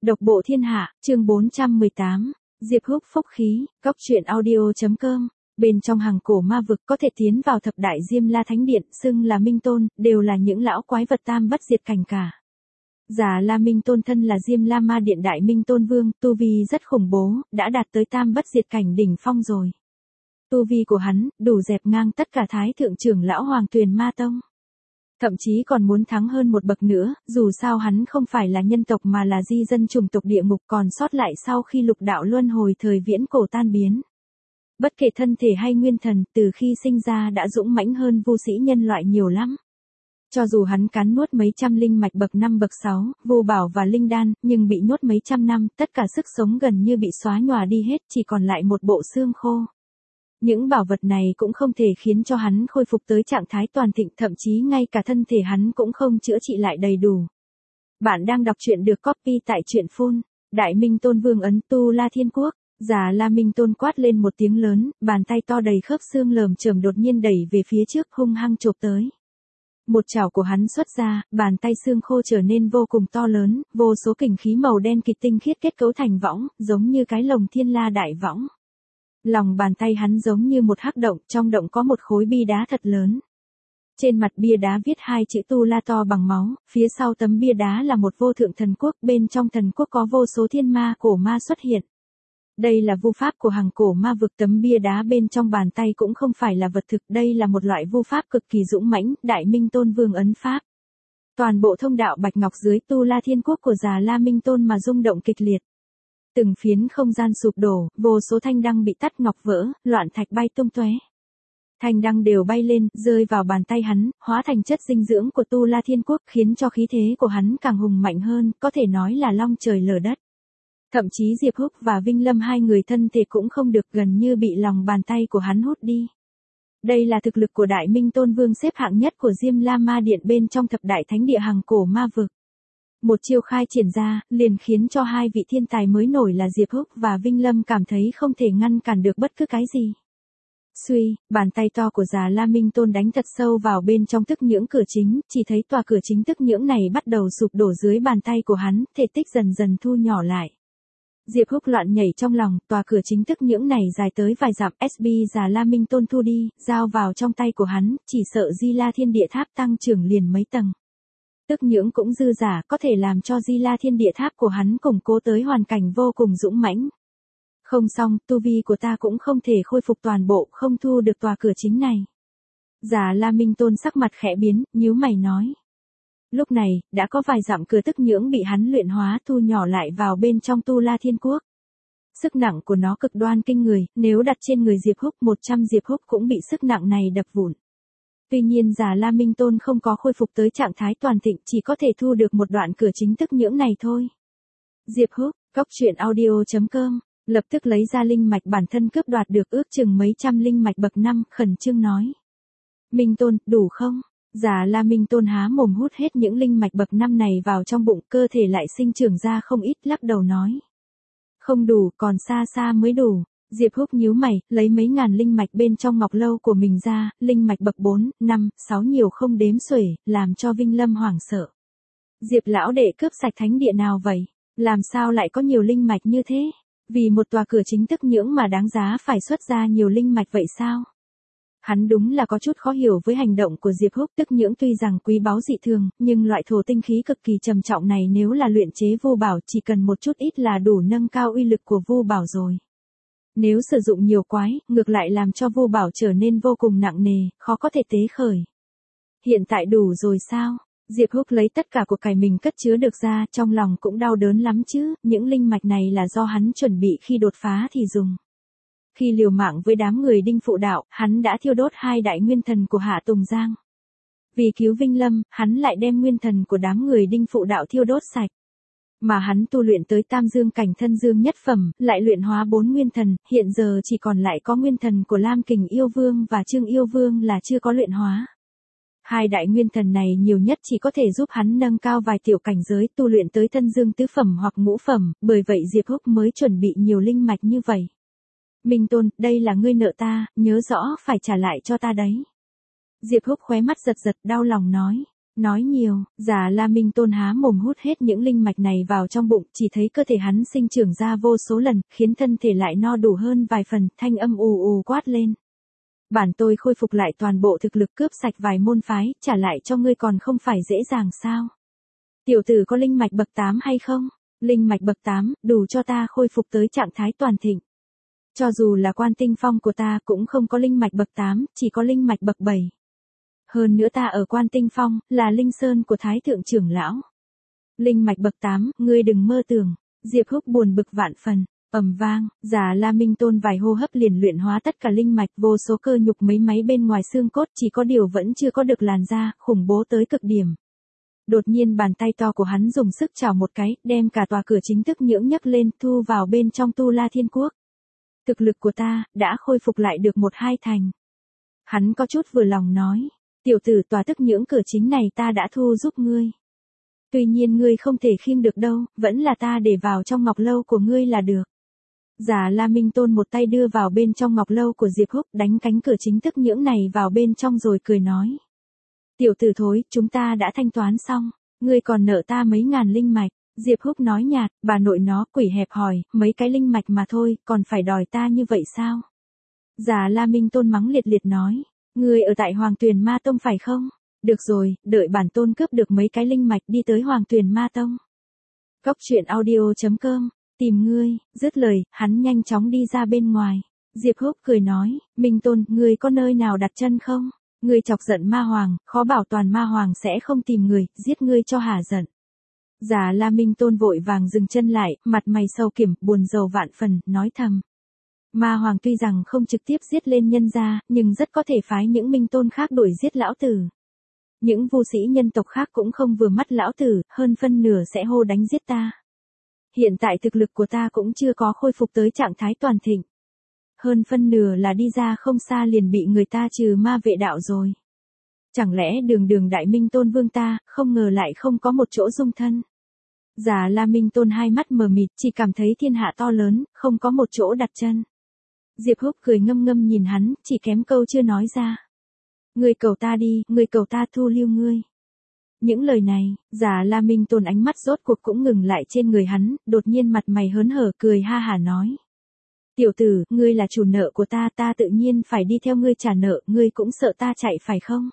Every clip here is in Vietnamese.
Độc bộ thiên hạ, chương 418, Diệp Húc phúc khí, góc truyện audio.com. Bên trong hàng cổ ma vực có thể tiến vào thập đại Diêm La Thánh Điện, xưng là Minh Tôn, đều là những lão quái vật tam bất diệt cảnh cả. Già La Minh Tôn thân là Diêm La Ma Điện Đại Minh Tôn Vương, tu vi rất khủng bố, đã đạt tới tam bất diệt cảnh đỉnh phong rồi. Tu vi của hắn, đủ dẹp ngang tất cả Thái Thượng trưởng lão Hoàng Tuyền Ma Tông. Thậm chí còn muốn thắng hơn một bậc nữa, dù sao hắn không phải là nhân tộc mà là di dân chủng tộc địa ngục còn sót lại sau khi lục đạo luân hồi thời viễn cổ tan biến. Bất kể thân thể hay nguyên thần, từ khi sinh ra đã dũng mãnh hơn vô sĩ nhân loại nhiều lắm. Cho dù hắn cắn nuốt mấy trăm linh mạch bậc 5 bậc 6, vô bảo và linh đan, nhưng bị nuốt mấy trăm năm, tất cả sức sống gần như bị xóa nhòa đi hết, chỉ còn lại một bộ xương khô. Những bảo vật này cũng không thể khiến cho hắn khôi phục tới trạng thái toàn thịnh, thậm chí ngay cả thân thể hắn cũng không chữa trị lại đầy đủ. Bạn đang đọc truyện được copy tại truyện phun. Đại Minh Tôn Vương ấn Tu La Thiên Quốc. Già La Minh Tôn quát lên một tiếng lớn, bàn tay to đầy khớp xương lởm chởm đột nhiên đẩy về phía trước, hung hăng chộp tới. Một chảo của hắn xuất ra, bàn tay xương khô trở nên vô cùng to lớn, vô số kình khí màu đen kịt tinh khiết kết cấu thành võng, giống như cái lồng thiên la đại võng. Lòng bàn tay hắn giống như một hắc động, trong động có một khối bia đá thật lớn. Trên mặt bia đá viết hai chữ Tu La to bằng máu, phía sau tấm bia đá là một vô thượng thần quốc, bên trong thần quốc có vô số thiên ma cổ ma xuất hiện. Đây là vu pháp của hàng cổ ma vực, tấm bia đá bên trong bàn tay cũng không phải là vật thực, đây là một loại vu pháp cực kỳ dũng mãnh, Đại Minh Tôn Vương ấn pháp. Toàn bộ thông đạo bạch ngọc dưới Tu La Thiên Quốc của Già La Minh Tôn mà rung động kịch liệt. Từng phiến không gian sụp đổ, vô số thanh đăng bị tắt ngọc vỡ, loạn thạch bay tung tóe. Thanh đăng đều bay lên, rơi vào bàn tay hắn, hóa thành chất dinh dưỡng của Tu La Thiên Quốc, khiến cho khí thế của hắn càng hùng mạnh hơn, có thể nói là long trời lở đất. Thậm chí Diệp Húc và Vinh Lâm hai người thân thể cũng không được, gần như bị lòng bàn tay của hắn hút đi. Đây là thực lực của Đại Minh Tôn Vương xếp hạng nhất của Diêm La Ma Điện bên trong thập đại thánh địa hàng cổ ma vực. Một chiêu khai triển ra, liền khiến cho hai vị thiên tài mới nổi là Diệp Húc và Vinh Lâm cảm thấy không thể ngăn cản được bất cứ cái gì. Suy, bàn tay to của Già La Minh Tôn đánh thật sâu vào bên trong tức nhưỡng cửa chính, chỉ thấy tòa cửa chính tức nhưỡng này bắt đầu sụp đổ dưới bàn tay của hắn, thể tích dần dần thu nhỏ lại. Diệp Húc loạn nhảy trong lòng, tòa cửa chính tức nhưỡng này dài tới vài dặm, SB Già La Minh Tôn thu đi, giao vào trong tay của hắn, chỉ sợ Di La Thiên Địa Tháp tăng trưởng liền mấy tầng. Tức nhưỡng cũng dư giả, có thể làm cho Di La Thiên Địa Tháp của hắn củng cố tới hoàn cảnh vô cùng dũng mãnh. Không xong, tu vi của ta cũng không thể khôi phục toàn bộ, không thu được tòa cửa chính này. Già La Minh Tôn sắc mặt khẽ biến, nhíu mày nói. Lúc này, đã có vài dặm cửa tức nhưỡng bị hắn luyện hóa thu nhỏ lại vào bên trong Tu La Thiên Quốc. Sức nặng của nó cực đoan kinh người, nếu đặt trên người Diệp Húc 100 Diệp Húc cũng bị sức nặng này đập vụn. Tuy nhiên Già La Minh Tôn không có khôi phục tới trạng thái toàn thịnh, chỉ có thể thu được một đoạn cửa chính tức nhưỡng này thôi. Diệp Húc, góc truyện audio.com, lập tức lấy ra linh mạch bản thân cướp đoạt được ước chừng mấy trăm linh mạch bậc 5, khẩn trương nói. Minh Tôn, đủ không? Già La Minh Tôn há mồm hút hết những linh mạch bậc 5 này vào trong bụng, cơ thể lại sinh trưởng ra không ít, lắc đầu nói. Không đủ, còn xa xa mới đủ. Diệp Húc nhíu mày, lấy mấy ngàn linh mạch bên trong ngọc lâu của mình ra, linh mạch bậc 4, 5, 6 nhiều không đếm xuể, làm cho Vinh Lâm hoảng sợ. Diệp lão đệ cướp sạch thánh địa nào vậy? Làm sao lại có nhiều linh mạch như thế? Vì một tòa cửa chính tức nhưỡng mà đáng giá phải xuất ra nhiều linh mạch vậy sao? Hắn đúng là có chút khó hiểu với hành động của Diệp Húc, tức nhưỡng tuy rằng quý báu dị thường, nhưng loại thổ tinh khí cực kỳ trầm trọng này nếu là luyện chế vô bảo chỉ cần một chút ít là đủ nâng cao uy lực của vô bảo rồi. Nếu sử dụng nhiều quái, ngược lại làm cho vô bảo trở nên vô cùng nặng nề, khó có thể tế khởi. Hiện tại đủ rồi sao? Diệp Húc lấy tất cả của cải mình cất chứa được ra, trong lòng cũng đau đớn lắm chứ, những linh mạch này là do hắn chuẩn bị khi đột phá thì dùng. Khi liều mạng với đám người Đinh Phụ Đạo, hắn đã thiêu đốt hai đại nguyên thần của Hạ Tùng Giang. Vì cứu Vinh Lâm, hắn lại đem nguyên thần của đám người Đinh Phụ Đạo thiêu đốt sạch. Mà hắn tu luyện tới Tam Dương cảnh thân dương nhất phẩm, lại luyện hóa 4 nguyên thần, hiện giờ chỉ còn lại có nguyên thần của Lam Kình Yêu Vương và Trương Yêu Vương là chưa có luyện hóa. Hai đại nguyên thần này nhiều nhất chỉ có thể giúp hắn nâng cao vài tiểu cảnh giới tu luyện tới thân dương tứ phẩm hoặc ngũ phẩm, bởi vậy Diệp Húc mới chuẩn bị nhiều linh mạch như vậy. Minh Tôn, đây là ngươi nợ ta, nhớ rõ phải trả lại cho ta đấy. Diệp Húc khóe mắt giật giật đau lòng nói. Nói nhiều, Già La Minh Tôn há mồm hút hết những linh mạch này vào trong bụng, chỉ thấy cơ thể hắn sinh trưởng ra vô số lần, khiến thân thể lại no đủ hơn vài phần, thanh âm ù ù quát lên. Bản tôi khôi phục lại toàn bộ thực lực, cướp sạch vài môn phái, trả lại cho ngươi còn không phải dễ dàng sao? Tiểu tử có linh mạch bậc 8 hay không? Linh mạch bậc 8, đủ cho ta khôi phục tới trạng thái toàn thịnh. Cho dù là Quan Tinh Phong của ta cũng không có linh mạch bậc 8, chỉ có linh mạch bậc 7. Hơn nữa ta ở Quan Tinh Phong, là linh sơn của Thái Thượng trưởng lão. Linh mạch bậc 8, ngươi đừng mơ tưởng. Diệp Húc buồn bực vạn phần. Ầm vang, Già La Minh Tôn vài hô hấp liền luyện hóa tất cả linh mạch, vô số cơ nhục mấy máy bên ngoài xương cốt, chỉ có điều vẫn chưa có được làn da, khủng bố tới cực điểm. Đột nhiên bàn tay to của hắn dùng sức chảo một cái, đem cả tòa cửa chính thức nhưỡng nhấc lên, thu vào bên trong Tu La Thiên Quốc. Thực lực của ta, đã khôi phục lại được 1-2 thành. Hắn có chút vừa lòng nói, tiểu tử, tòa thức nhưỡng cửa chính này ta đã thu giúp ngươi. Tuy nhiên ngươi không thể khiêng được đâu, vẫn là ta để vào trong ngọc lâu của ngươi là được. Già La Minh Tôn một tay đưa vào bên trong ngọc lâu của Diệp Húc, đánh cánh cửa chính thức nhưỡng này vào bên trong rồi cười nói. Tiểu tử thối, chúng ta đã thanh toán xong, ngươi còn nợ ta mấy ngàn linh mạch. Diệp Húc nói nhạt, bà nội nó, quỷ hẹp hòi, mấy cái linh mạch mà thôi, còn phải đòi ta như vậy sao? Già La Minh Tôn mắng liệt liệt nói, ngươi ở tại Hoàng Tuyền Ma Tông phải không? Được rồi, đợi bản tôn cướp được mấy cái linh mạch đi tới Hoàng Tuyền Ma Tông. Cốc truyện audio.com, tìm ngươi, dứt lời, hắn nhanh chóng đi ra bên ngoài. Diệp Húc cười nói, Minh Tôn, ngươi có nơi nào đặt chân không? Ngươi chọc giận ma hoàng, khó bảo toàn ma hoàng sẽ không tìm người, giết ngươi cho hả giận. Già La Minh Tôn vội vàng dừng chân lại, mặt mày sâu kiểm, buồn rầu vạn phần, nói thầm. Ma hoàng tuy rằng không trực tiếp giết lên nhân gia, nhưng rất có thể phái những minh tôn khác đuổi giết lão tử. Những vô sĩ nhân tộc khác cũng không vừa mắt lão tử, hơn phân nửa sẽ hô đánh giết ta. Hiện tại thực lực của ta cũng chưa có khôi phục tới trạng thái toàn thịnh. Hơn phân nửa là đi ra không xa liền bị người ta trừ ma vệ đạo rồi. Chẳng lẽ đường đại minh tôn vương ta, không ngờ lại không có một chỗ dung thân. Già La Minh Tôn hai mắt mờ mịt, chỉ cảm thấy thiên hạ to lớn, không có một chỗ đặt chân. Diệp Húc cười ngâm ngâm nhìn hắn, chỉ kém câu chưa nói ra. Ngươi cầu ta đi, ngươi cầu ta thu lưu ngươi. Những lời này, Già La Minh Tôn ánh mắt rốt cuộc cũng ngừng lại trên người hắn, đột nhiên mặt mày hớn hở cười ha hả nói. Tiểu tử, ngươi là chủ nợ của ta, ta tự nhiên phải đi theo ngươi trả nợ, ngươi cũng sợ ta chạy phải không?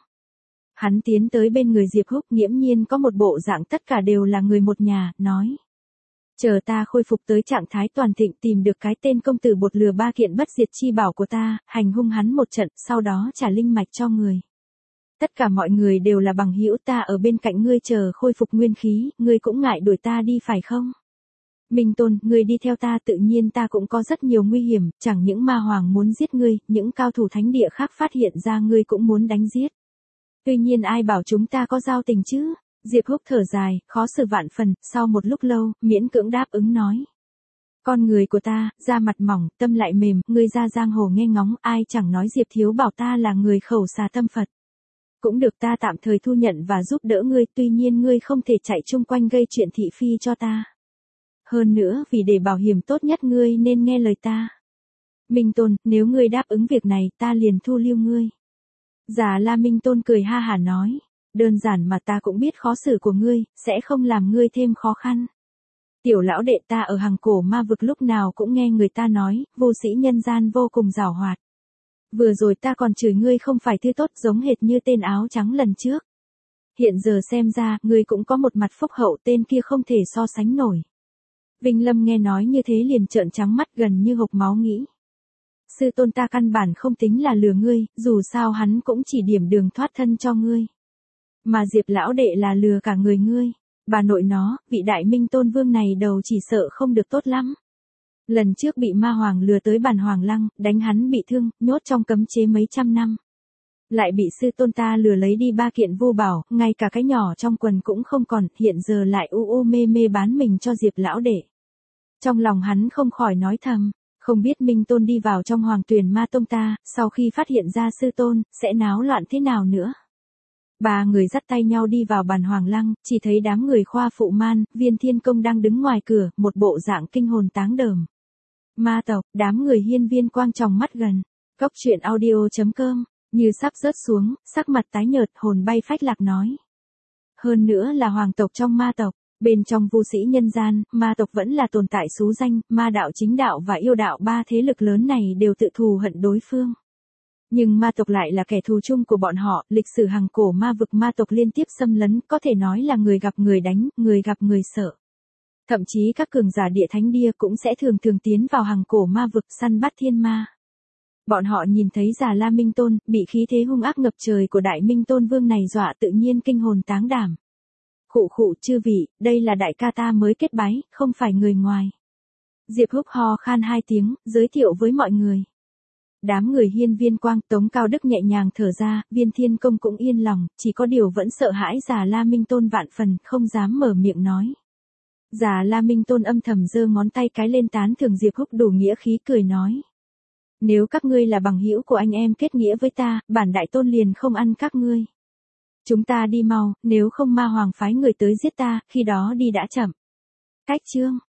Hắn tiến tới bên người Diệp Húc, nghiễm nhiên có một bộ dạng tất cả đều là người một nhà, nói. Chờ ta khôi phục tới trạng thái toàn thịnh, tìm được cái tên công tử bột lừa 3 kiện bất diệt chi bảo của ta, hành hung hắn một trận, sau đó trả linh mạch cho người. Tất cả mọi người đều là bằng hữu, ta ở bên cạnh ngươi chờ khôi phục nguyên khí, ngươi cũng ngại đuổi ta đi phải không? Minh Tôn, ngươi đi theo ta, tự nhiên ta cũng có rất nhiều nguy hiểm, chẳng những ma hoàng muốn giết ngươi, những cao thủ thánh địa khác phát hiện ra ngươi cũng muốn đánh giết. Tuy nhiên ai bảo chúng ta có giao tình chứ? Diệp Húc thở dài, khó xử vạn phần, sau một lúc lâu, miễn cưỡng đáp ứng nói. Con người của ta, da mặt mỏng, tâm lại mềm, ngươi ra giang hồ nghe ngóng, ai chẳng nói Diệp thiếu bảo ta là người khẩu xà tâm Phật. Cũng được, ta tạm thời thu nhận và giúp đỡ ngươi, tuy nhiên ngươi không thể chạy chung quanh gây chuyện thị phi cho ta. Hơn nữa, vì để bảo hiểm tốt nhất ngươi nên nghe lời ta. Minh Tôn, nếu ngươi đáp ứng việc này, ta liền thu lưu ngươi. Già La Minh Tôn cười ha hả nói. Đơn giản mà ta cũng biết khó xử của ngươi, sẽ không làm ngươi thêm khó khăn. Tiểu lão đệ, ta ở Hằng Cổ Ma Vực lúc nào cũng nghe người ta nói, vô sĩ nhân gian vô cùng giàu hoạt. Vừa rồi ta còn chửi ngươi không phải thứ tốt, giống hệt như tên áo trắng lần trước. Hiện giờ xem ra, ngươi cũng có một mặt phúc hậu, tên kia không thể so sánh nổi. Vinh Lâm nghe nói như thế liền trợn trắng mắt, gần như hộc máu nghĩ. Sư tôn ta căn bản không tính là lừa ngươi, dù sao hắn cũng chỉ điểm đường thoát thân cho ngươi. Mà Diệp lão đệ là lừa cả người ngươi. Bà nội nó, vị đại minh tôn vương này đầu chỉ sợ không được tốt lắm. Lần trước bị ma hoàng lừa tới bàn hoàng lăng, đánh hắn bị thương, nhốt trong cấm chế mấy trăm năm. Lại bị sư tôn ta lừa lấy đi 3 kiện vô bảo, ngay cả cái nhỏ trong quần cũng không còn, hiện giờ lại u mê mê bán mình cho Diệp lão đệ. Trong lòng hắn không khỏi nói thầm, không biết Minh Tôn đi vào trong Hoàng Tuyền Ma Tông ta, sau khi phát hiện ra sư tôn, sẽ náo loạn thế nào nữa. 3 người dắt tay nhau đi vào bàn hoàng lăng, chỉ thấy đám người Khoa Phụ Man, Viên Thiên Công đang đứng ngoài cửa, một bộ dạng kinh hồn táng đờm. Ma tộc, đám người Hiên Viên Quang tròng mắt gần. Cốc truyện audio.com, như sắp rớt xuống, sắc mặt tái nhợt, hồn bay phách lạc nói. hơn nữa là hoàng tộc trong ma tộc. Bên trong vô sĩ nhân gian, ma tộc vẫn là tồn tại xú danh, ma đạo chính đạo và yêu đạo ba thế lực lớn này đều tự thù hận đối phương. Nhưng ma tộc lại là kẻ thù chung của bọn họ, lịch sử hằng cổ ma vực ma tộc liên tiếp xâm lấn, có thể nói là người gặp người đánh, người gặp người sợ. Thậm chí các cường giả địa thánh bia cũng sẽ thường thường tiến vào hằng cổ ma vực săn bắt thiên ma. Bọn họ nhìn thấy Già La Minh Tôn, bị khí thế hung ác ngập trời của Đại Minh Tôn Vương này dọa tự nhiên kinh hồn táng đảm. Khụ khụ chư vị, đây là đại ca ta mới kết bái, không phải người ngoài. Diệp Húc ho khan 2 tiếng, giới thiệu với mọi người. Đám người Hiên Viên Quang, Tống Cao Đức nhẹ nhàng thở ra, Viên Thiên Công cũng yên lòng, chỉ có điều vẫn sợ hãi Già La Minh Tôn vạn phần, không dám mở miệng nói. Già La Minh Tôn âm thầm giơ ngón tay cái lên tán thưởng Diệp Húc đủ nghĩa khí cười nói. Nếu các ngươi là bằng hữu của anh em kết nghĩa với ta, bản đại tôn liền không ăn các ngươi. Chúng ta đi mau, nếu không ma hoàng phái người tới giết ta, khi đó đi đã chậm. Cách chương.